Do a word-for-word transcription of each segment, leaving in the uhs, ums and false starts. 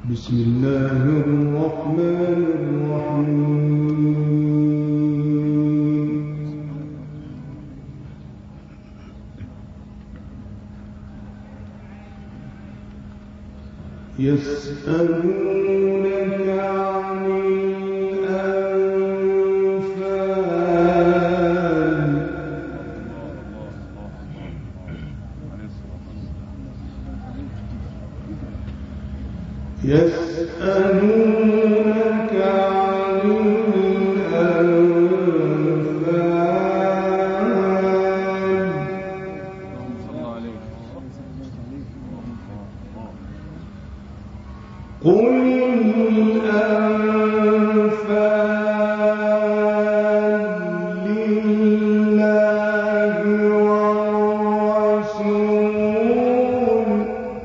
بسم الله الرحمن الرحيم يسألونك عن الأنفال يسألونك عن الأنفال قل الأنفال لله والرسول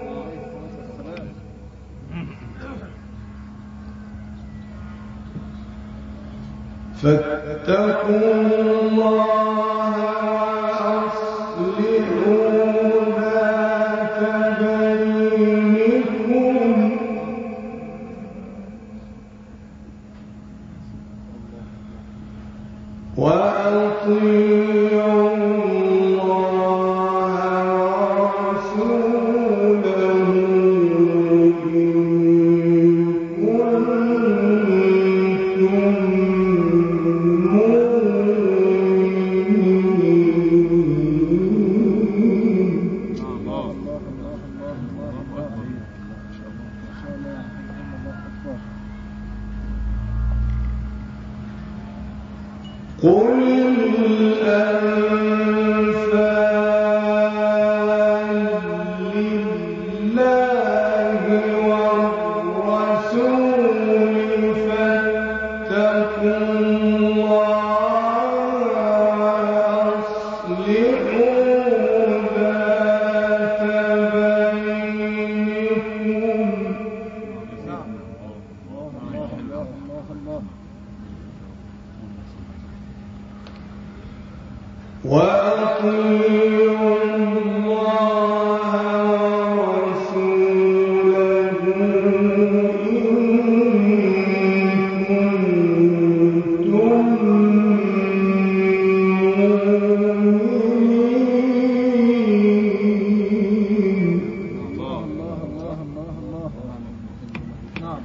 فاتقوا الله وأصلحوا ذات بينكم وأطيعوا الله ورسوله إن كنتم قل الأنفال لله والرسول فاتقوا الله وأصلحوا ذات بينكم وأطيعوا الله ورسوله إن كنتم مؤمنين. الله الله الله الله نعم.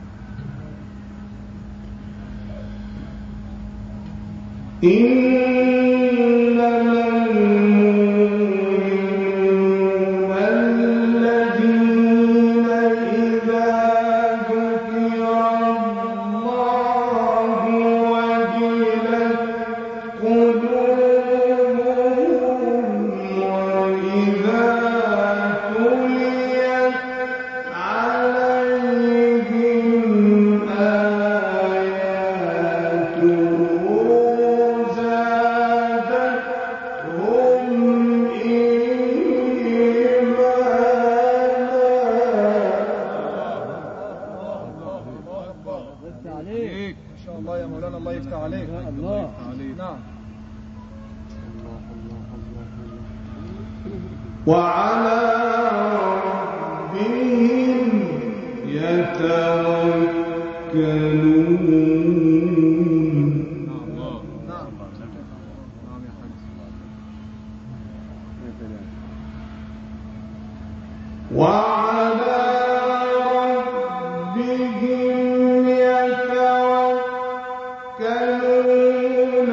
وعلى ربهم يتوكلون. وعلى ربهم يتوكلون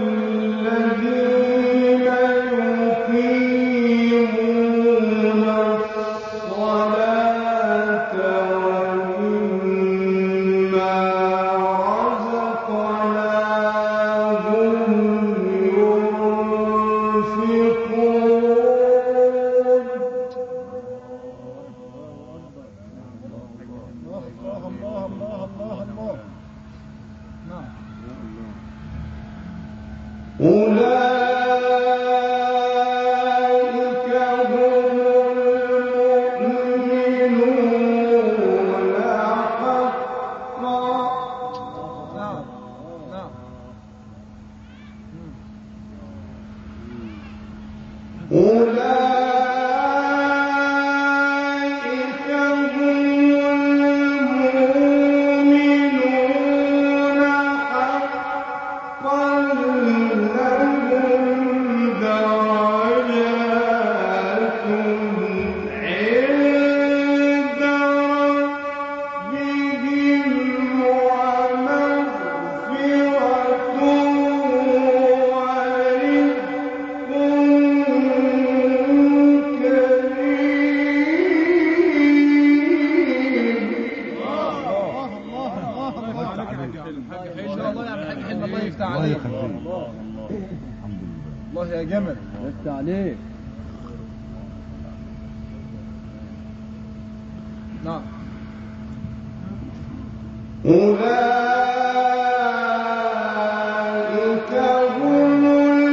الذين يقيمون الصلاة ومما رزقناهم ينفقون. يفتح عليك. نعم. أولئك هم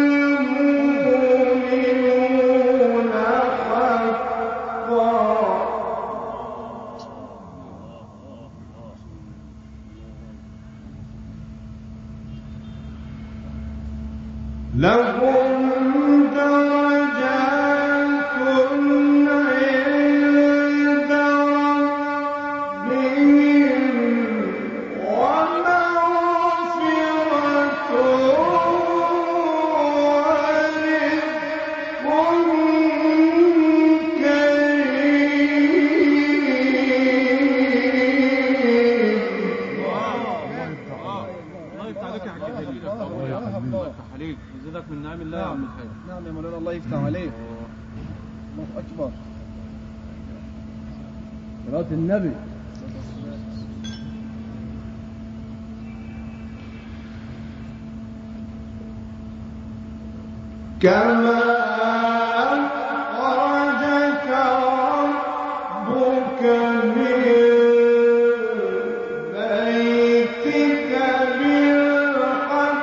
المؤمنون حقا. لهم درجات عند ربهم ومغفرة ورزق عليك يزيدك من نعم الله يا عم الحاج. نعم يا مولانا الله يفتح عليك. الله أكبر. صلاة النبي. كما أخرجك ربك من بيتك بالحق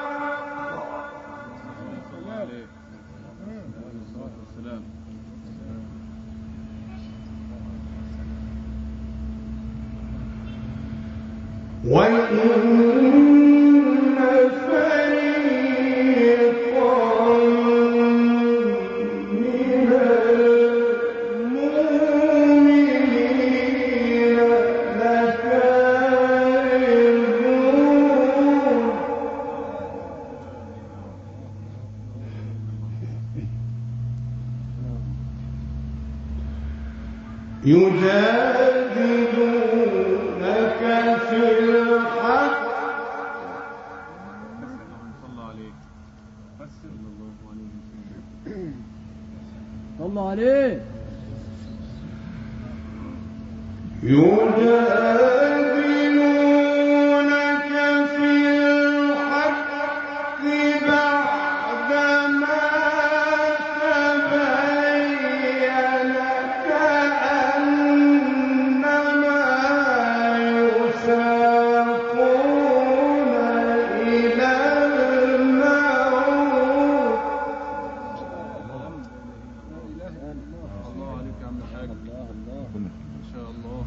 وإن فريقا من المؤمنين لكارهون يجادلونك في الحق صلى عليه. يجادلونك في الحق بعدما تبين كأنما يساقون إلى الموت. الله عليك يا عم الحاج. الله الله ما شاء الله.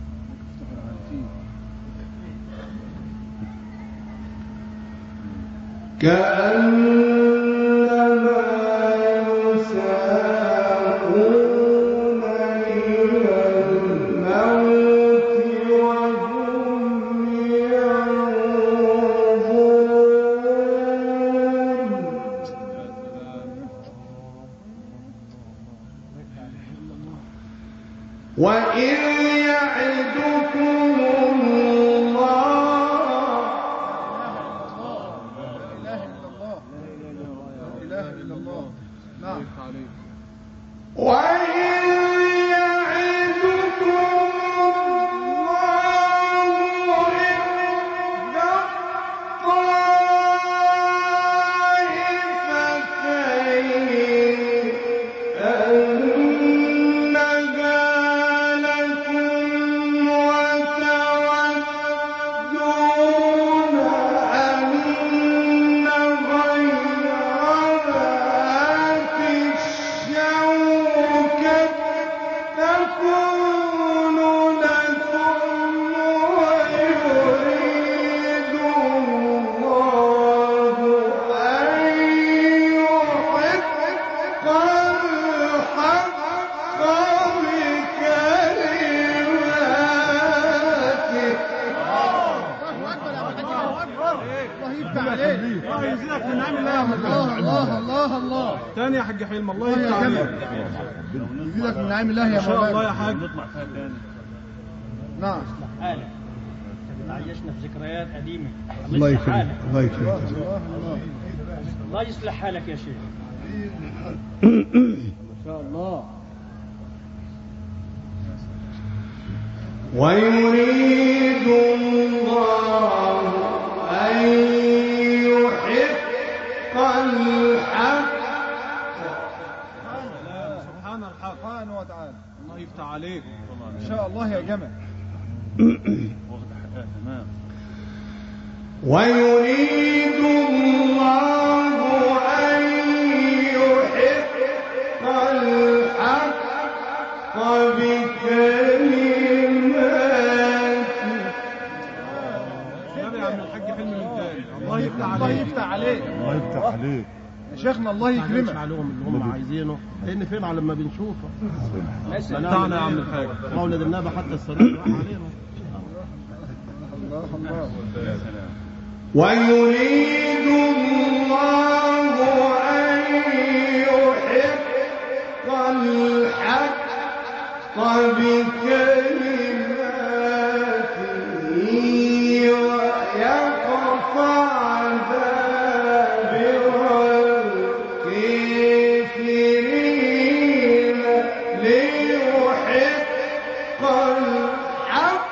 كأنما يساقون إلى الموت وهم ينظرون. وإذ يعدكم الله نعم. وإذ يعدكم الله إحدى الطائفتين أنها لكم وتودون أن غير ذات الشوكة تكون لكم ويريد الله أن يحق الحق بكلماته. الله يزيدك من نعم الله يا عم الحاج. الله الله الله الله. تاني يا حاج حلم. الله يفتح عليك. يزيدك من نعم الله يا ان شاء الله مولانا. يا حاج. نعم. حالك عايشنا في ذكريات قديمة. الله يكرمك الله يكرمك. الله الله. الله يصلح حالك يا شيخ. ما شاء الله. ويريد الله أن يحق الحق الحق سبحانه وتعالى. الله يفتح عليك ان شاء الله يا جمل. واخد حقها تمام. ويريد الله أن يحق الحق بكلماته. النبي يا عم الحاج حلمي من تاني. الله يفتح عليك. الله يفتح عليك. الله يفتح عليك يا شيخنا الله مش يكرمك. عليهم اللي هم عايزينه لان فين لما بنشوفه بتاعنا يا عم الحاج. مولد النبي حتى السلام راح علينا. الله الله. ويريد الله أن يحق الحق بكلماته ويقطع دابر الكافرين ليحق الحق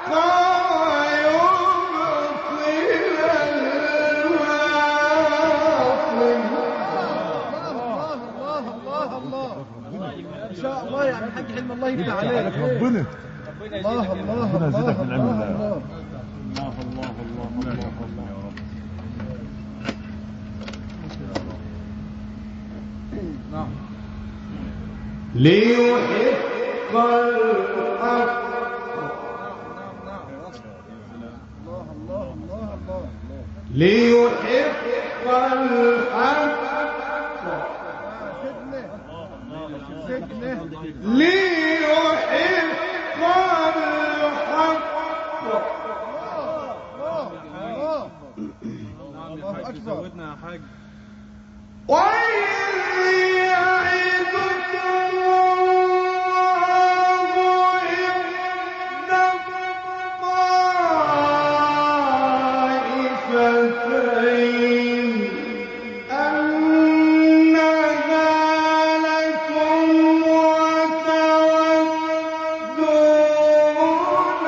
ان شاء الله يا عم الحاج حلمي الله يفتح عليك. ربنا الله الله ربنا يزيدك الله من علم الله. الله. الله الله الله الله الله يا رب. نعم. ليحق الحق. الله الله الله الله. ليحق الحق. سجنه. ليحق الحق. الله أكبر. زودنا يا حاج. وإذ يعدكم الله إحدى الطائفتين أنها لكم وتودون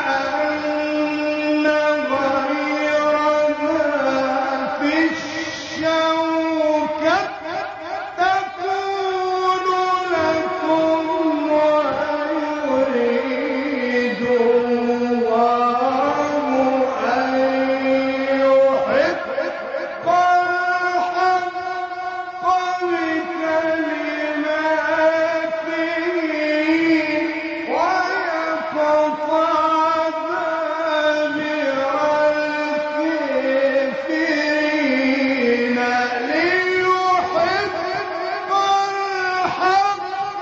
أن غير ذات الشوكة تكون لكم ويريد الله أن يحق الحق بكلماته ويقطع دابر الكافرين ليحق الحق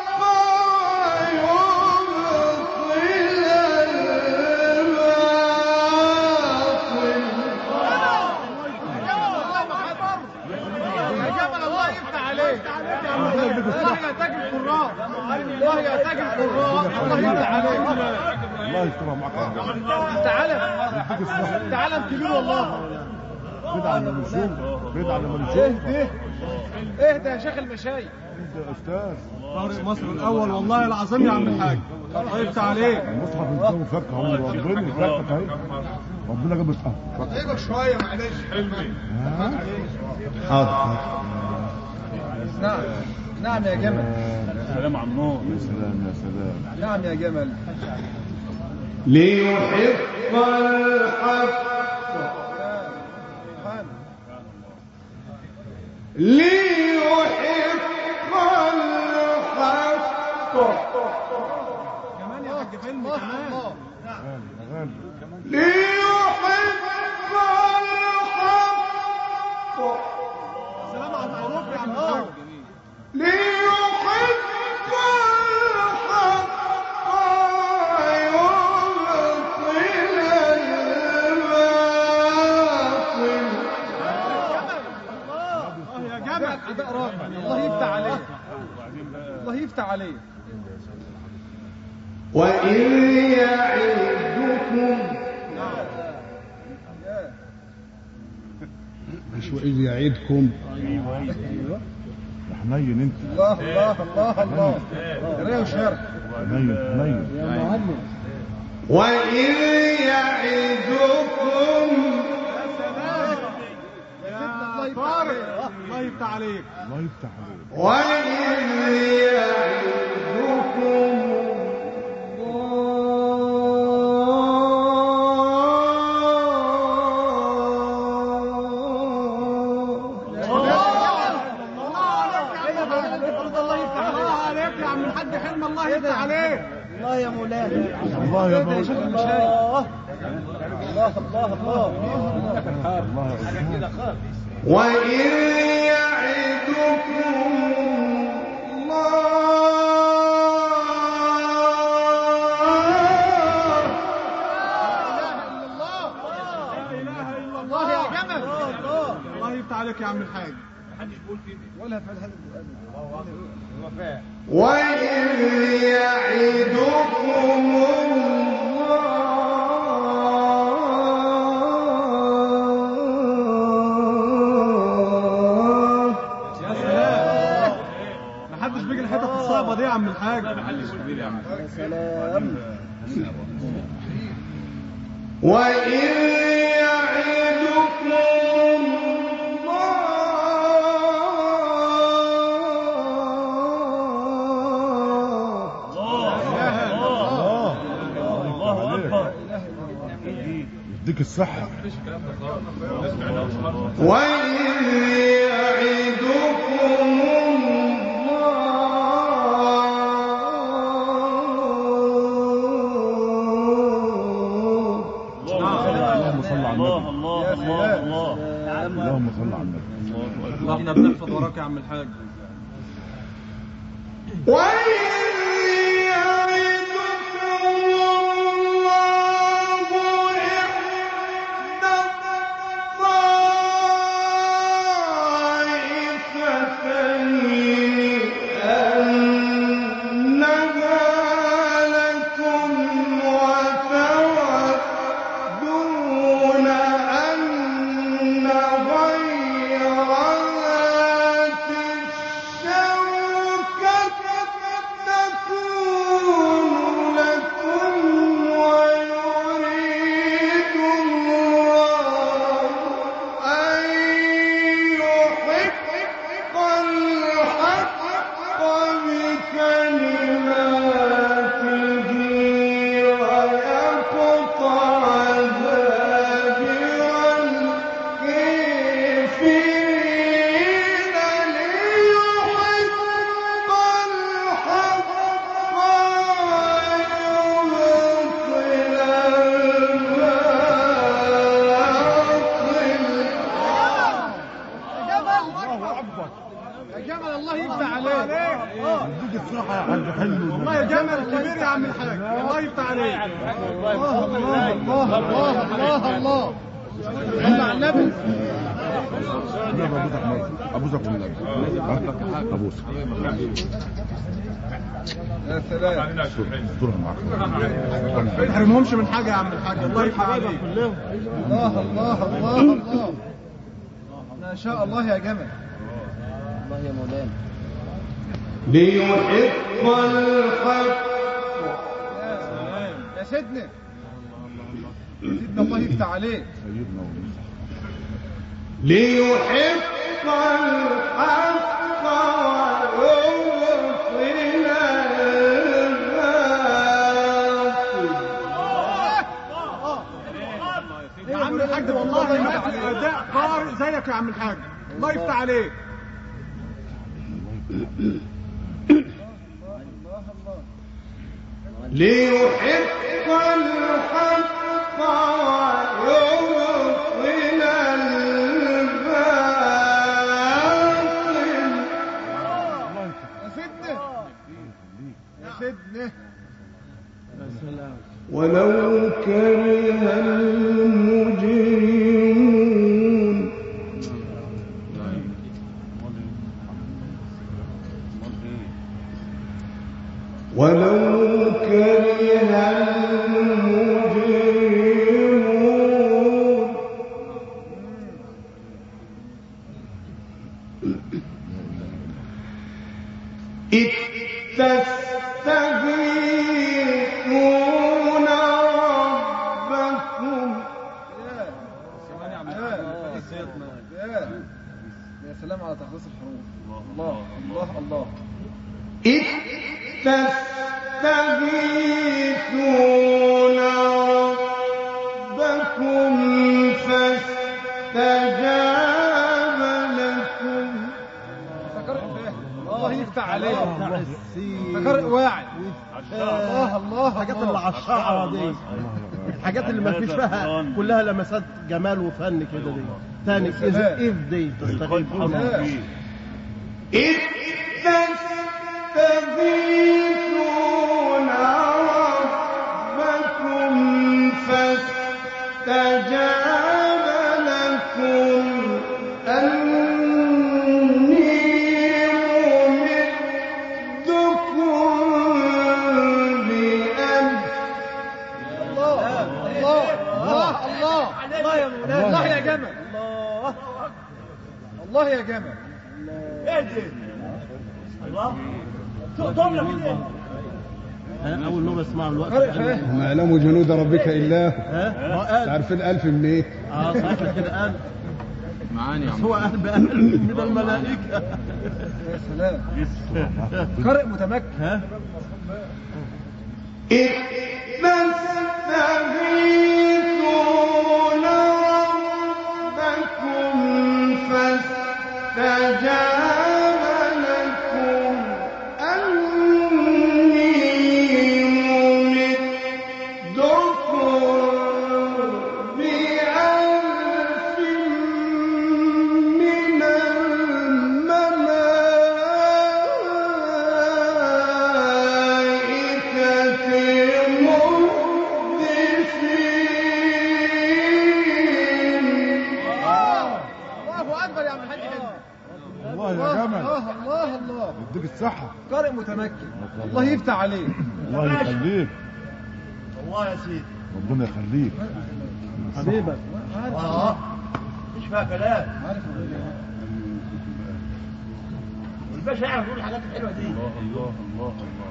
الله يا تاج القراء. الله يفتح عليك. الله يسترها معك. تعالى تعالى كبير والله. بدعة لما نشوف بدعة لما نشوف. اهدى اهدى يا شيخ المشايخ. انت يا استاذ طارق مصر الاول والله العظيم يا عم الحاج. الله يفتح عليك. المصحف انت فك اهو ربنا يفكك اهي. ربنا جاب الصح. ايبك شويه معلش. حلمي. حاضر. نعم نعم يا جمل. سلام على النور. يا سلام يا سلام. نعم يا جمل. ليحق الحق. ليحق الحق. كمان يا حاج حلمي كمان. غالي. ليحق الحق. سلام على المعروف يا عم الحاج. ليحق الحق ويبطل الباطل. الله يا جمل. أداء رائع. الله يفتح عليك. الله يفتح عليك. وإذ يعدكم مش وإذ يعيدكم. ايوه يا حنين انت. الله الله الله الله. قرايه وشرح. حنين حنين. يا معلم. وإذ يعدكم يا طارق. الله يفتح عليك. الله يفتح عليك. وإذ يعدكم عم الحاج حلم، الله يفتح عليك. الله يا مولانا. الله يا مولانا. الله الله الله الله. حاجه كده خالص. وإذ يعدكم عليك يا عم الحاج. محدش بيقول كده. ولا في الحدث الوفاء. وإذ يعدكم الله. يا سلام، محدش بيجي الحتت الصعبة دي يا عم الحاج. يا سلام. وإذ يعدكم يديك الصحة. وإذ يعدكم اللهم صل على النبي. الله الله الله. اللهم صل على النبي. الله احنا بنحفظ وراك يا عم الحاج. يا سلام. ما تحرمهمش من حاجة يا عم الحاج. الله يفتح عليك. الله الله الله الله. ما شاء الله يا جمل. الله يا مولانا. ليحق الحق. يا سلام يا سيدنا. سيدنا الله يفتح عليك. ليحق الحق ويبطل الباطل. يا عم الحاج والله ما في اداء قارئ زيك يا عم الحاج. الله يفتح عليك. ليحق الحق ويبطل الباطل. يا سيدنا يا سيدنا. ولو كره المجرمون. ولو كره المجرمون. إذ تستغيثون ربكم. يا سلام على تخليص الحروف. الله الله الله. إذ تستغيثون ربكم فاستجاب لكم. ذكرت الله يفتح يفتح عليك. بتاع السين قارئ واعي. الله الله الحاجات اللي على الشعره دي، الحاجات اللي ما فيش فيها كلها لمسات جمال وفن كده دي. تاني إذ إذ دي تستغيث إذ تستغيثون ربكم فاستجاب لكم أني ممدكم بألف. الله الله الله الله الله يا مولانا، الله يا جمل، الله الله يا جمل. أول نوبة اسمعوا الوقت. ما يعلم جنود ربك إلا هو. ها؟ عارفين الألف من إيه؟ اه صح كده قال معاني. هو قال بألف من الملائكة. يا سلام. قارئ متمكن. ها؟ إذ تستغيثون ربكم فاستجاب لكم أني ممدكم بألف من الملائكة الله أكبر يا عم الحاج حلمي. الله يا الله جمل، الله الله. يديك الصحة. قارئ متمكن، الله يفتح عليه. الله يخليك، الله يا سيدي. ربنا يخليك حبيبك. اه مش فيها كلام. الباشا يعرف يقول الحاجات الحلوه دي. الله الله الله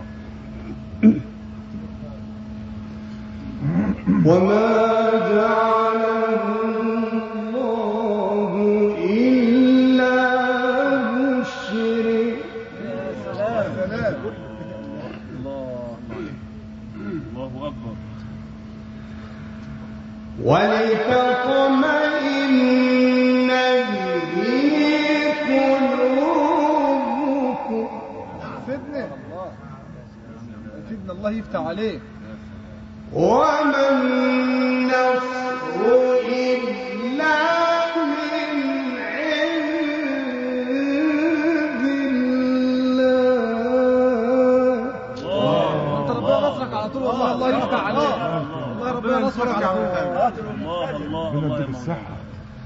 الله. وما جعله الله إلا بشر. سلام سلام. الله اكبر. ولتطمئن به قلوبكم. فدنا الله، فدنا الله يفتح عليه. وما النصر إلا من عند الله. انت ربنا نصرك على طول والله. الله يفتح عليه. الله ربنا نصرك على طول. الله الله ربنا الله يديك الصحة.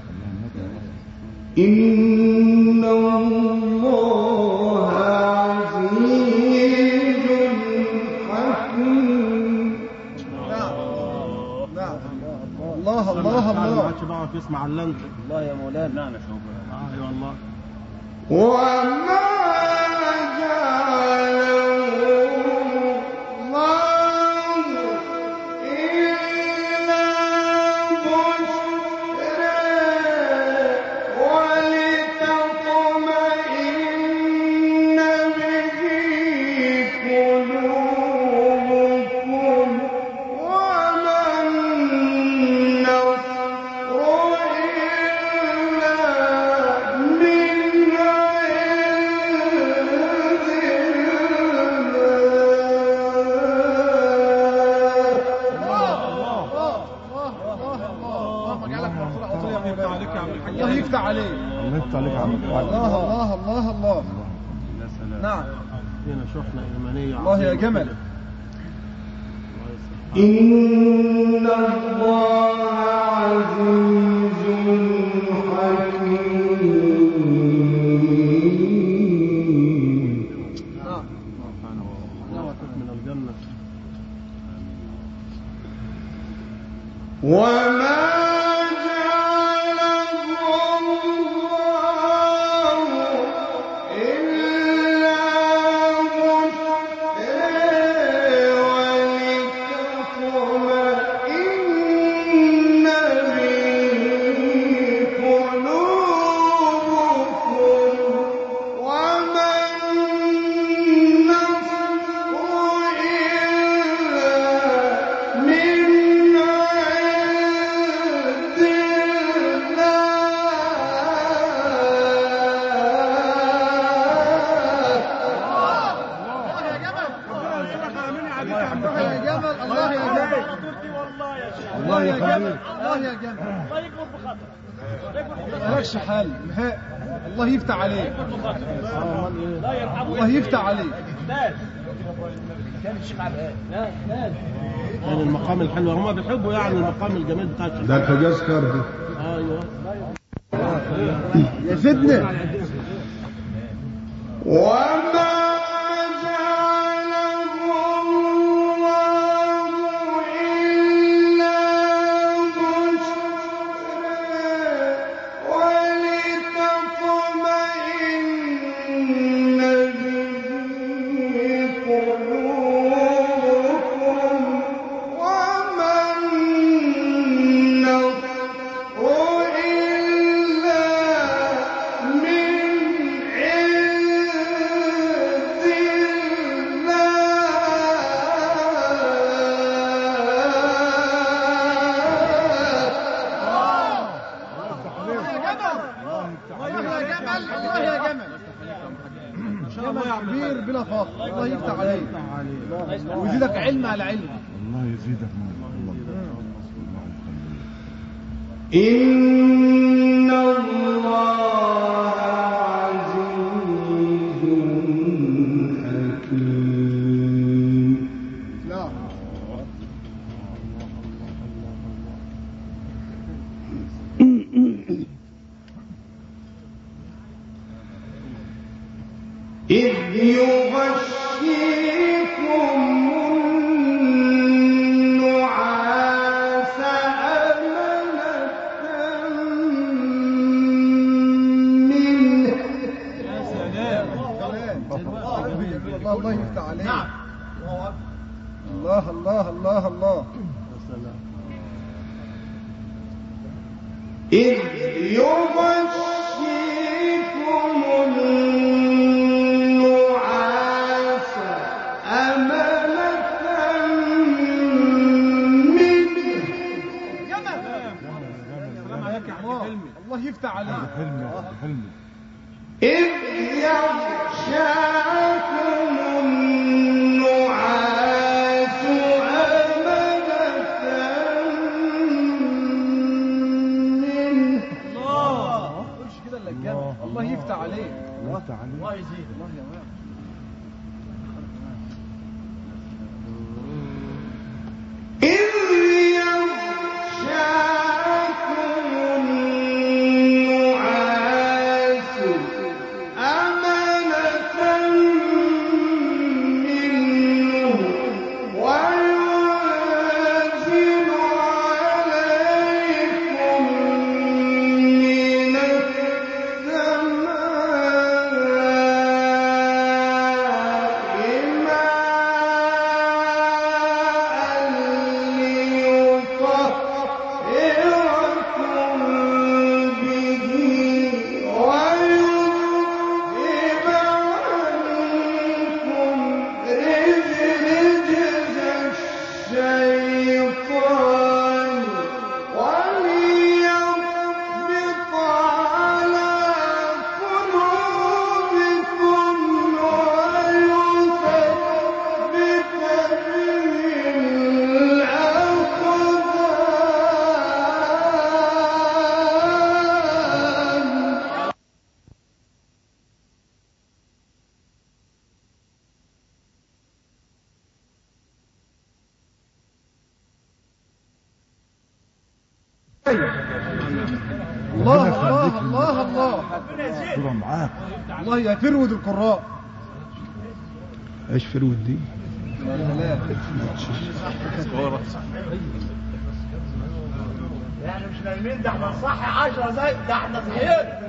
إن الله عزيز حكيم. نعم نعم. الله الله ما الله. عادش بعرف يسمع الا انت. الله يا مولانا. لا انا شوفها. اه اي والله. وما جعله الله إلا بشرى ولتطمئن به قلوبكم. وما النصر إلا من الله يفتح عليه. الله يفتح عليك يا عم الحاج. الله الله الله الله. يا سلام. نعم. فينا شحنة إيمانية. الله يا جمل. إن الله عزيز حكيم. نعم. من الجنة. وما جعله الله إلا بشرى ولتطمئن به قلوبكم. وما النصر إلا من عند يخليك يا عم الله يا جمل الله يا جمل والله يا شيخ الله يا جمل الله يا جمل الله يكبر بخاطرك مالكش حل نهائي الله يفتح عليك لا يرحمه الله يفتح عليك ناس كان الشيخ عبد ناس ناس يعني المقام الحلو هم بيحبوا يعني المقام الجميل بتاع الشيخ. ده الحجاز كارد. ايوه يا سيدنا وما جعله الله إلا بشرى ولتطمئن به قلوبكم وما النصر إلا من عند الله يا جمل الله يا جمل جمل كبير بلا فخر الله يفتح عليك ويزيدك علم على علم الله يزيدك من الله. إن الله عزيز حكيم. لا إذ يغشيكم النعاس أمنة منه يا سلام الله الله يفتح عليك نعم الله الله الله الله إذ يغشيكم النعاس أمنة منه الله يفتح عليك حلمي حلمي. إذ يغشاكم النعاس أمنة منه الله ما تقولش كده الا الجنة الله يفتح عليك الله تعالى. الله يزيد الله يا مان إذ يغشاكم النعاس أمنة منه وينزل عليكم من السماء الله الله الله الله تبقى معاك. الله يا فرود القراء ايش فرود دي؟ يعني مش نايمين ده احنا صح عشرة زي ده احنا صحيين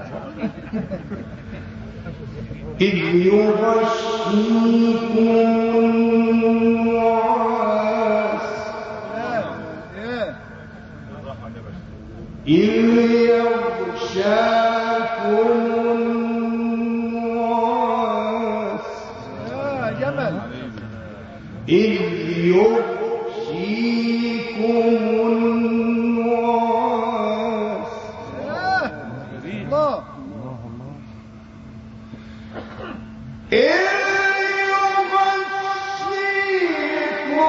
إذ يغشيكم النعاس إذ يغشاكم النعاس يا جمل إذ يغشيكم النعاس الله إذ يغشيكم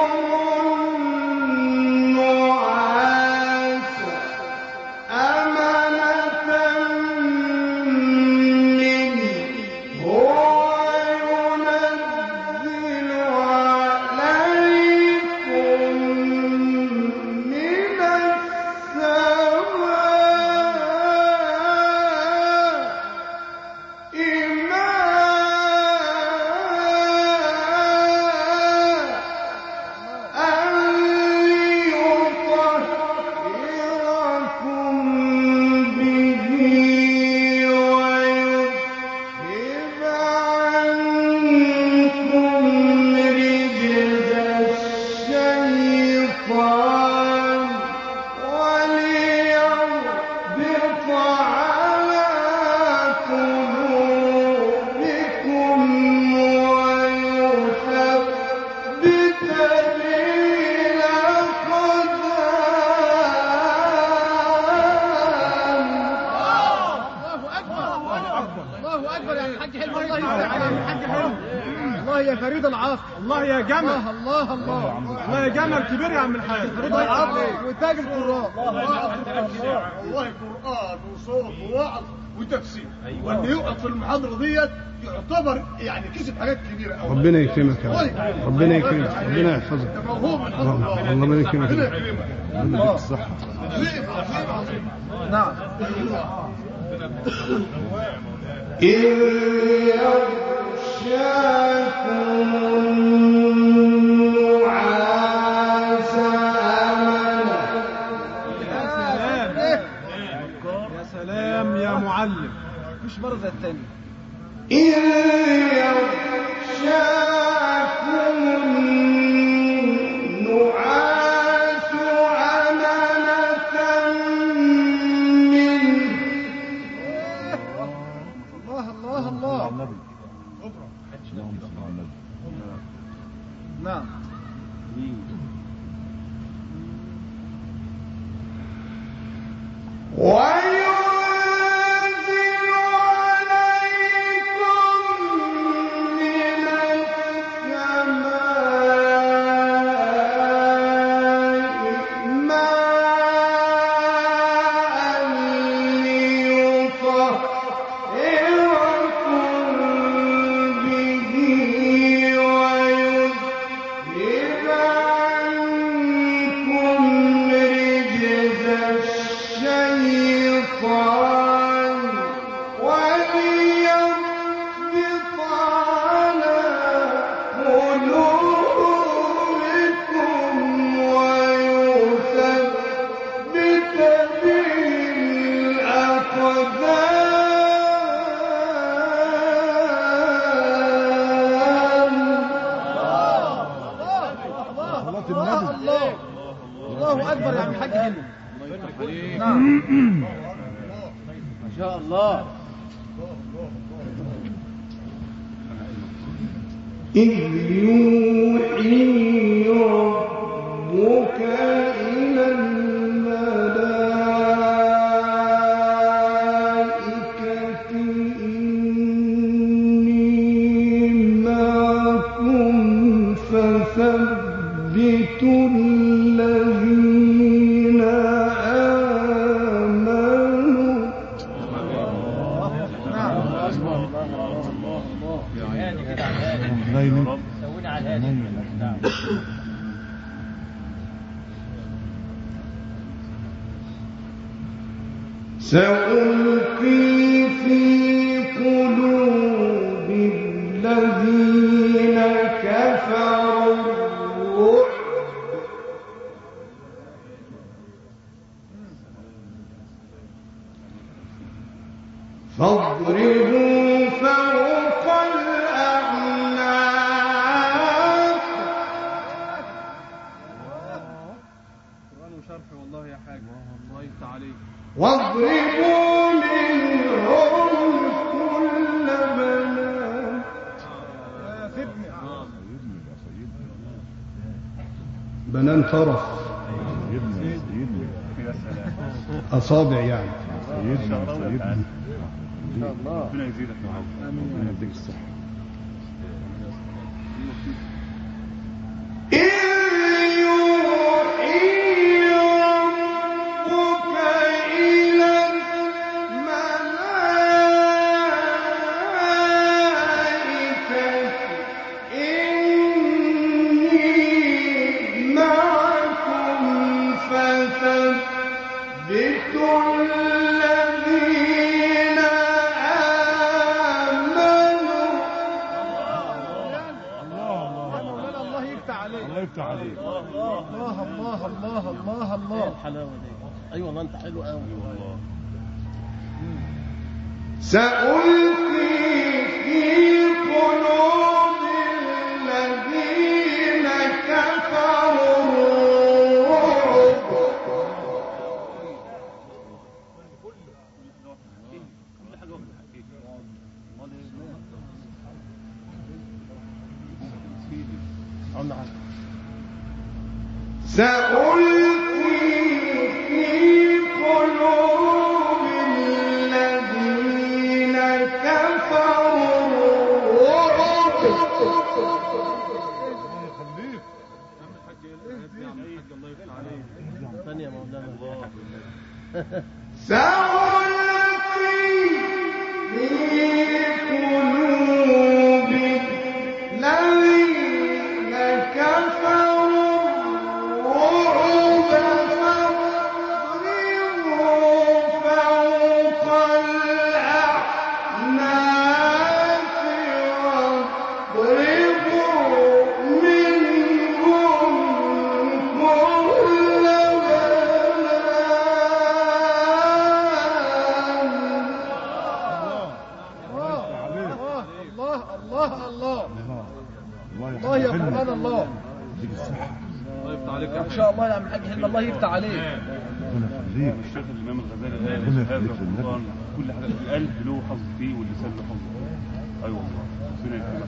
يا فريد العصر. الله يا جمل. الله الله الله الله يا جمل كبير يا عم الحاج. فريد العصر وتاج القراء. والله قرآن وصوت ووعظ وتفسير. واللي يقعد في المحاضرة ديت يعتبر يعني كسب حاجات كبيرة قوي. ربنا يكرمك يا رب. ربنا يكرمك. ربنا يحفظك. موهوب من فضل الله. ربنا يكرمك. ربنا يكرمك. ربنا يديك الصحة. عظيم عظيم عظيم. نعم. إذ يغشاكم النعاس أمنة. يا سلام يا معلم. مش مرة زي التاني. إذ يغشاكم النعاس أمنة منه. الله الله الله. نعم. وينزل عليكم من السماء ماء ليطهركم به ويذهب عنكم رجز الشيطان وليربط على قلوبكم ويثبت به الأقدام. الله الله الله أكبر يا عم الحاج هنا. نعم. ما شاء الله. إذ يوحي ربك إلى الملائكة إني معكم فثبتوا الذين آمنوا. سألقي في قلوب الذين كفروا الرعب فاضربوا فوق الأعناق. قرآن وشرح والله يا حاج. الله يفتح عليك. واضربوا منهم كل بنان. يا سيدني. بنان طرف. أصابع يعني. سيدنا سيدنا إن شاء الله. ربنا يزيدك يا رب. ربنا يديك الصحة. إذ يوحي ربك إلى الملائكة إني معكم فثبتوا الذين آمنوا. الله يفتح عليك. الله يفتح عليك. الله الله الله الله ايه الله. الحلاوه دي. ايوه والله انت حلو قوي. سألقي في قلوب الذين كفروا الرعب سألقي في قلوب الذين كفروا الرعب ثانية مولانا سألقي في قلوب الذين كفروا الرعب فاضربوا فوق الأعناق واضربوا منهم كل الله الله الله يا قرآن الله. يديك الصحة. الله يفتح عليك ما شاء الله يا عم الحاج حلم، الله يفتح عليك. ربنا يخليك. الشيخ الإمام الغزالي ربنا هذا يخليك للنبي. القرآن كل حاجة القلب له حظ فيه واللسان له حظ فيه. أيوة والله ربنا يكرمك.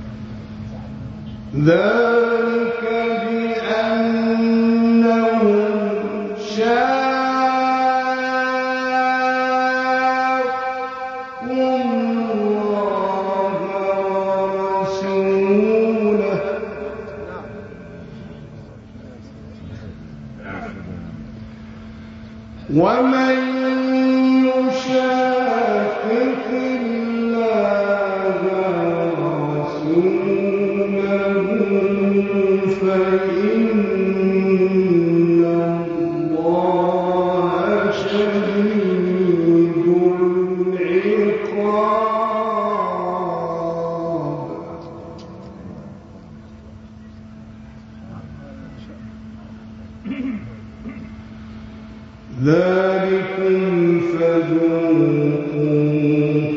ذلك بأنهم شاقوا الله ورسوله ومن يشاقق الله ورسوله فإن الله شديد العقاب. ذلكم فذوقوه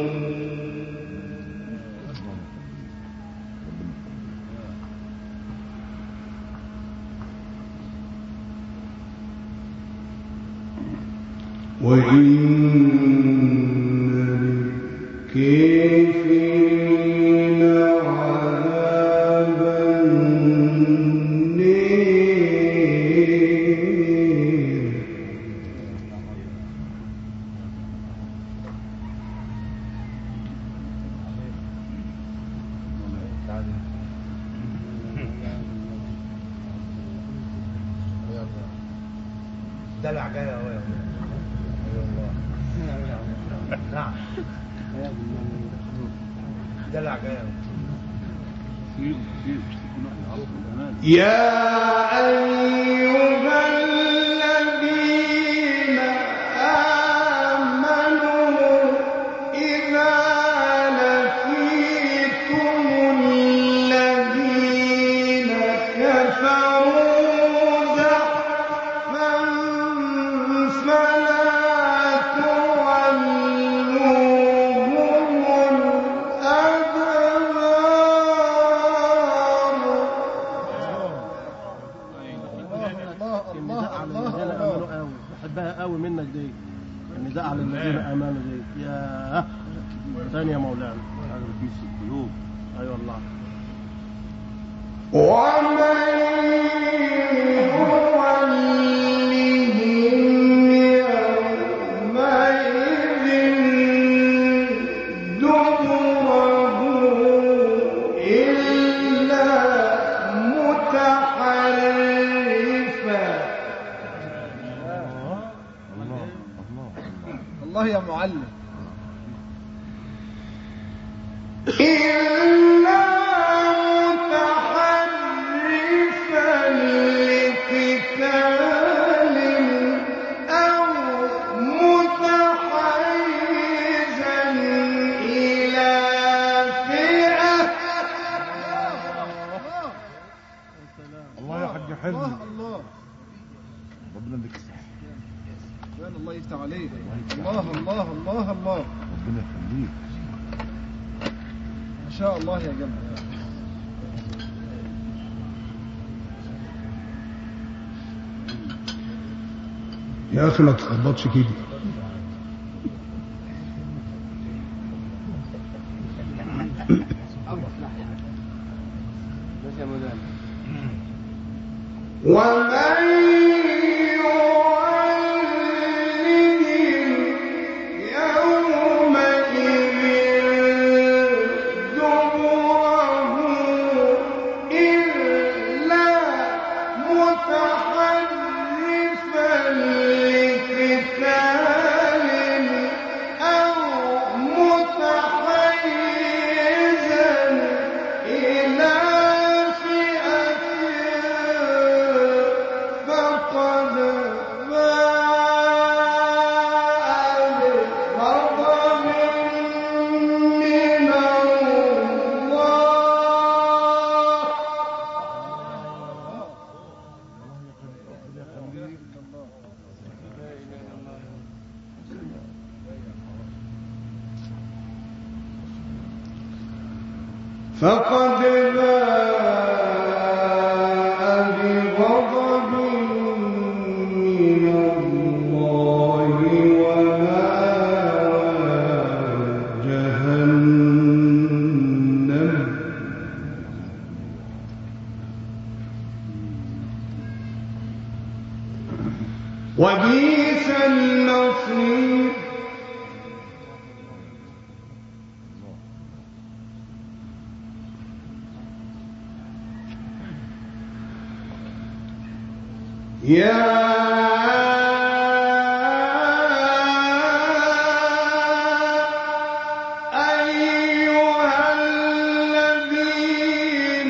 وإن للكافرين عذاب النير. دلع جاي اهو يا نعم دلع جاي يا أيها الذين آمنوا إذا لقيتم الذين كفروا زحفا فلا تولوهم النداء على الذين امنوا قوي، بحبها قوي منك دي. النداء على الذين امنوا دي يا ثاني يا مولانا حاجة بتمس القلوب. اي والله. ومن يولهم يومئذ دبره إلا متحرفا الله يا معلم. إلا متحرفا لقتال أو متحيزا إلى فئة. الله يا حاج حلمي. الله الله ربنا يديك الصحة. سبحان الله يفتح عليك. الله الله الله الله ربنا يخليك. ما شاء الله يا جماعة. يا أخي ما تخبطش كده. ومن يولهم يومئذ دبره فقد باء بغضب من الله ومأواه جهنم وبئس المصير. يا أيها الذين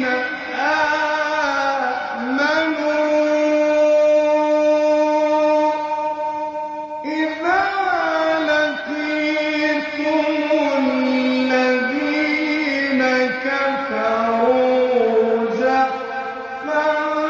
آمنوا إذا لقيتم الذين كفروا زحفا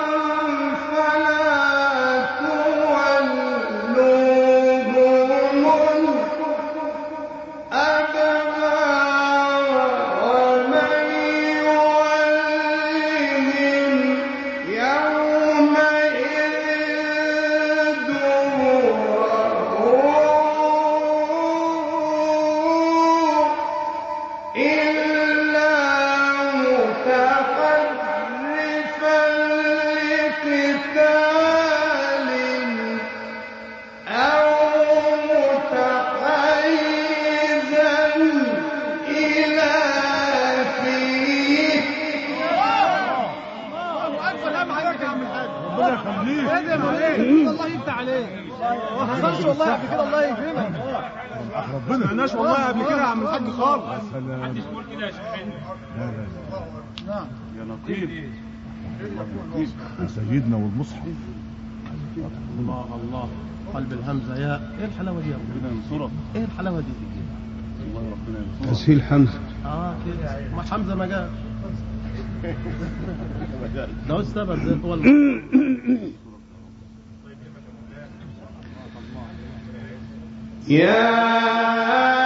الله يفتح عليك. ما حصلش والله قبل كده، الله يكرمك. ربنا ما قلناش والله قبل كده يا عم الحاج خالص. محدش بيقول كده يا شيخ. نعم يا نقيب سيدنا والمصحف. الله الله قلب الهمزة. يا ايه الحلاوة دي يا ابو؟ ربنا ينصرك. ايه الحلاوة دي؟ والله ربنا ينصرك. تسهيل حمزة. اه كده ما حمزة ما جاء. ده السبب ده والله. يا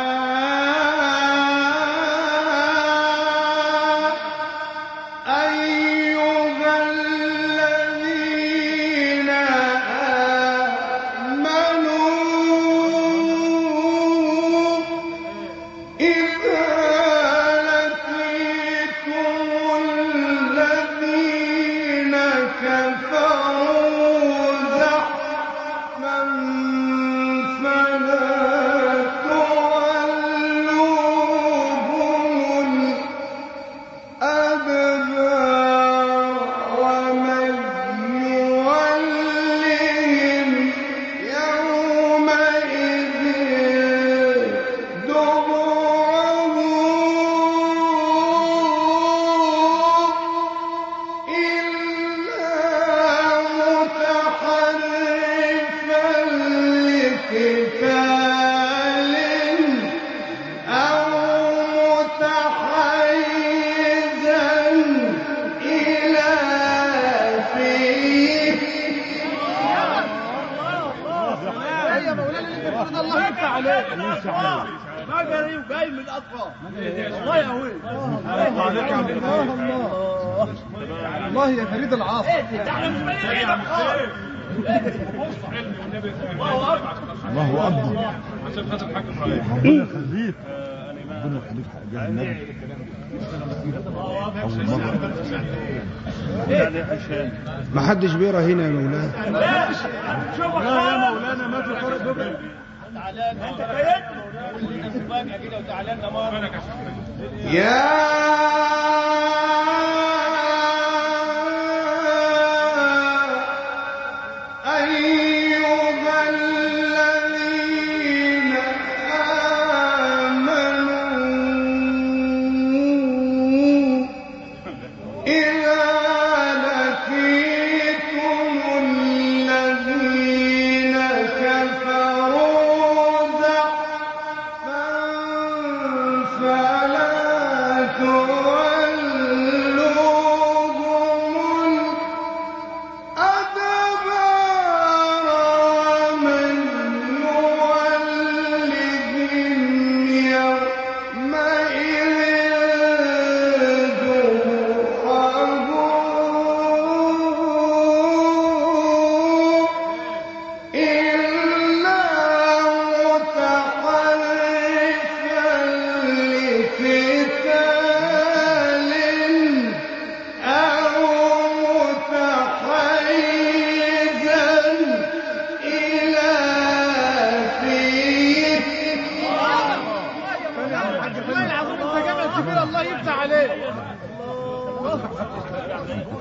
جاي من الاطراف. الله يهوي. الله عليك يا عم. الله الله يا فريد العاصر. الله اكبر. عشان خاطر الحاج ابراهيم. ربنا يخليك. ربنا يخليك حق النبي. اول مره. ما حدش بيقرا هنا يا مولانا. لا يا مولانا ما في فرق دبل. تعالان انت كيد مفاجأة كده وتعالان مرة. يا فلا تولوا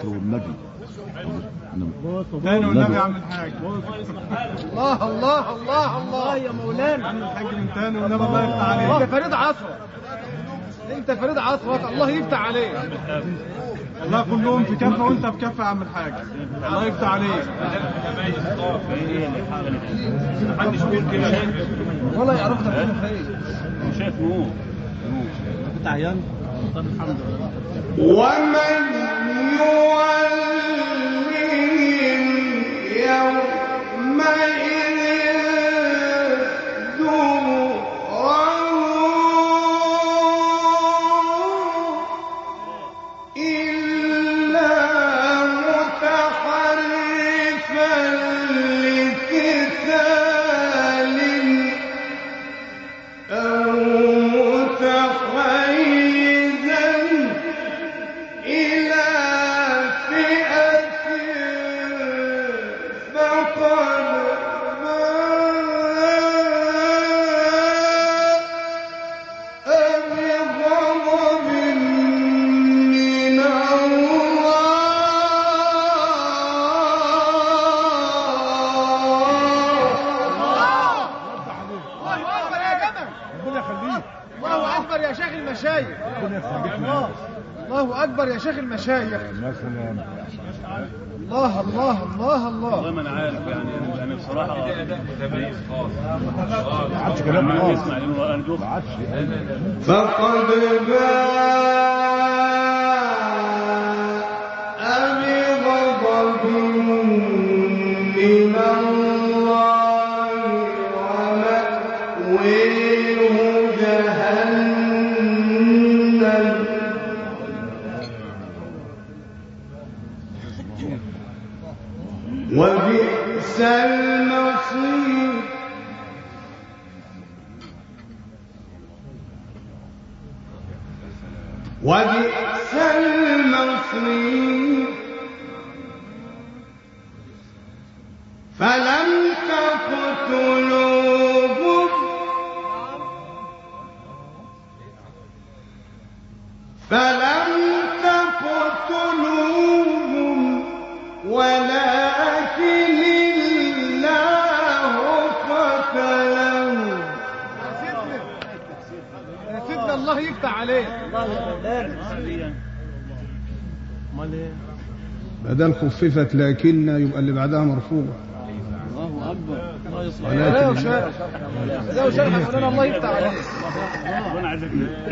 بوصله النبي. تاني والنبي يا عم الحاج. الله الله الله الله يا مولانا. عم الحاج من تاني والنبي الله يفتح عليك. انت فريد عصرك، انت فريد عصرك، الله يفتح عليك. الله كلهم في كفه وانت في كفه يا عم الحاج. الله يفتح عليك. محدش بيقول كده ولا يعرف ده فين. شايف نور كنت عيان. الحمد لله. ومن يولهم يومئذ دبره إلا متحرفا لقتال أو متحيزا إلى فئة فقد باء بغضب من الله اكبر يا جمل. ربنا يخليك. الله اكبر يا شيخ المشايخ. ربنا يخليك. الله اكبر يا شيخ المشايخ. مثلا الله الله الله الله. والله ما انا عارف يعني يعني بصراحه اداء متميز خالص. ما عادش كلام ما خالص. اسمع لانه انا دوخ ما عادش فقد باء بغضب من الله ومأويه جهنم وبئس المصير وبئس المصير فلم تقتلوهم فلم تقتلوهم ولكن الله قتلهم. يا سيدنا الله يفتح عليك. امال ايه؟ بدل خففت لكن يبقى اللي بعدها مرفوع. الله اكبر. الله يصلح. لا وشارح لا وشارح يا مولانا الله يفتح عليك. وانا عايزك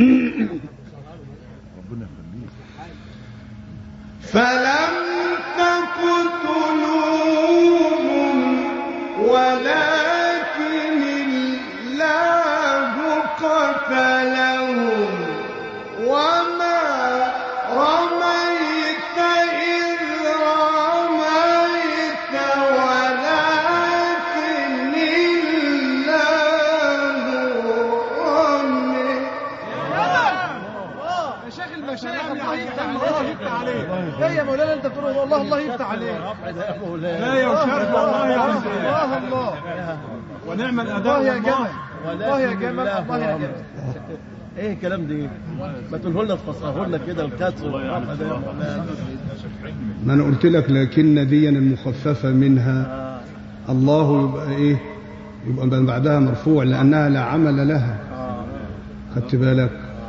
ربنا يخليك. فلم تقتلوهم ولكن الله قتلهم وما رميت إذ رميت ولكن الله رمي. يا شيخ المشايخ الله يفتح عليك. لا يا مولانا انت بتقول والله الله يفتح عليك. لا يا وشرف والله يا عم. الله الله ونعم الاداء الله يا والله. جمل. الله يا جمل. الله يا جمل. ايه الكلام ده؟ ما تقوله لنا تفسره لنا كده الكسر والرفع ده. ما انا قلت لك لكن دي المخففه منها الله يبقى ايه؟ يبقى من بعدها مرفوع لانها لا عمل لها. خدت بالك؟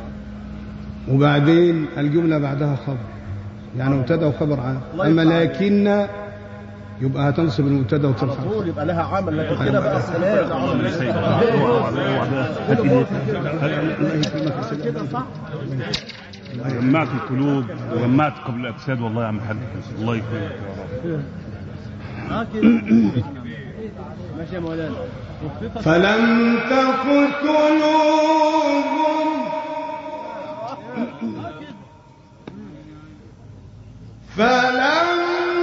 وبعدين الجمله بعدها خبر يعني مبتدا وخبر عام. اما لكن يبقى هتنصب المبتدا وترفع على طول يبقى لها عمل لكن كده بقى السلام. كده صح. جمعت القلوب وجمعت قبل الاجساد والله يا عم الحاج الله يكرمك. اه كده ماشي يا مولانا. فلم تقتلوهم فلم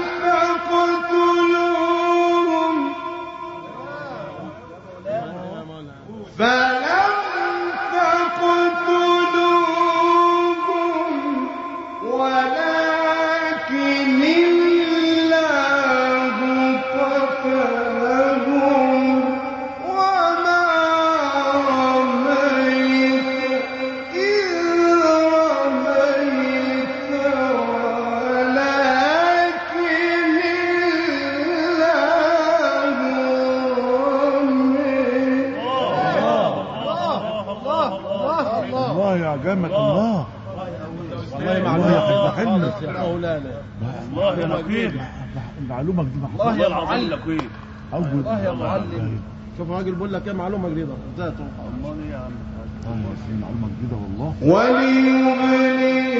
تقتلوهم فلم تقتلوهم ولكن الله قتلهم وما رميت إذ رميت ولكن كلامك الله. والله معلومة خالص يا مولانا. الله يا نقيب. معلومة جديدة. الله يا العظيم نقيب. الله يا معلم. شوف الراجل بيقول لك ايه معلومه جديده ذاته. الله يا عم. معلومة جديدة والله. وليبلي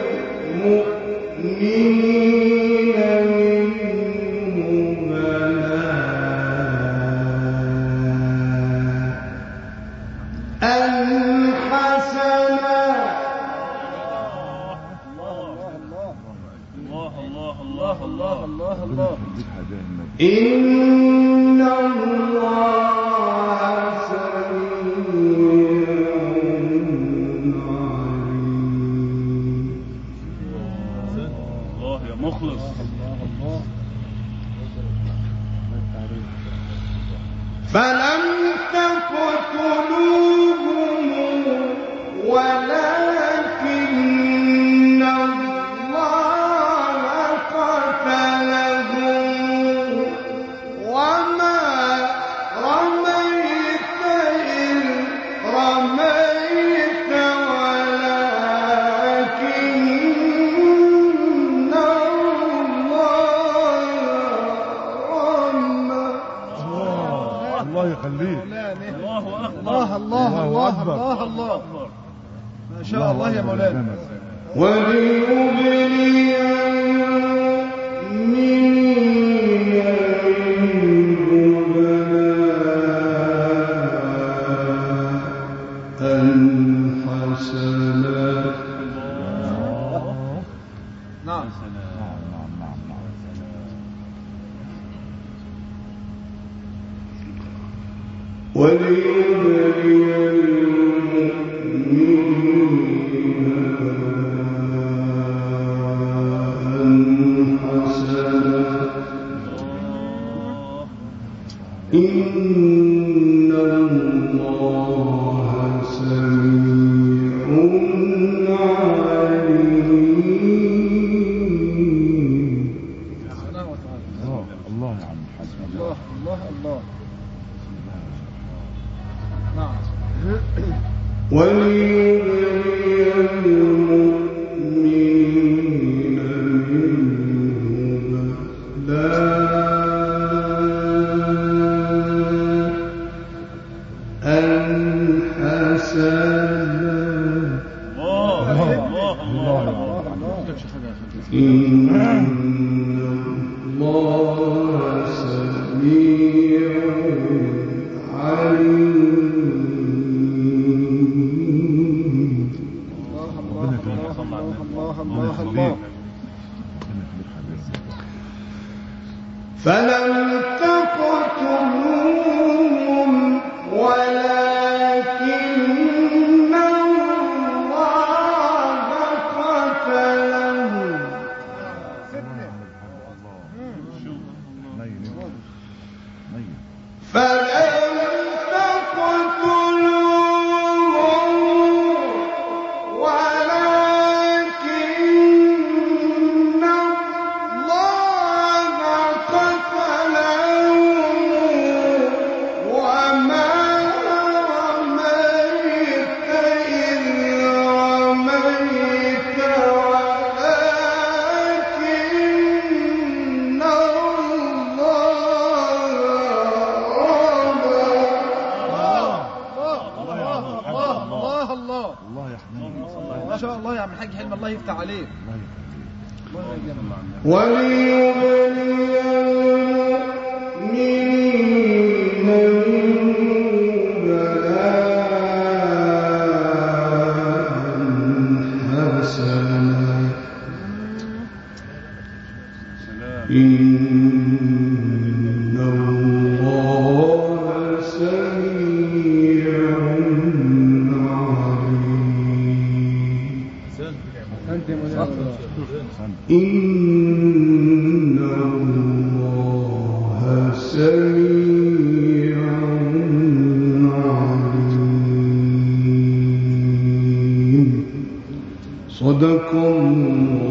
المؤمنين منه بلاء حسنا. الله الله الله الله الله الله. إن الله سميع عليم. الله يا مخلص. فلم تقتلوهم ولكن الله قتلهم وما رميت إذ رميت ولكن الله رمى. الله يخليك. الله أكبر. الله الله الله الله الله. ما شاء الله يا مولانا. وليبلي المؤمنين بلاء حسنا. نعم. وليبلي المؤمنين بلاء حسنا. إن الله سميع عليم. سبحانه وتعالى. الله الله يا عم الحاج. الله الله الله. نعم. وليبلي المؤمنين منه بلاء حسنا. الله الله الله. إن الله سميع عليم. الله الله الله. فلم تقتلوهم ولكن الله قتلهم فلم تقتلوهم ولكن الله قتلهم وما رميت إذ رميت ولكن الله رمى. الله الله. الله يا حنين. ما شاء الله يا عم الحاج حلمي. الله يفتح عليك. الله يا جماعة. وليبلي المؤمنين منه بلاء حسنا. إن الله سميع عليم. إن الله سميع عليم. صدق الله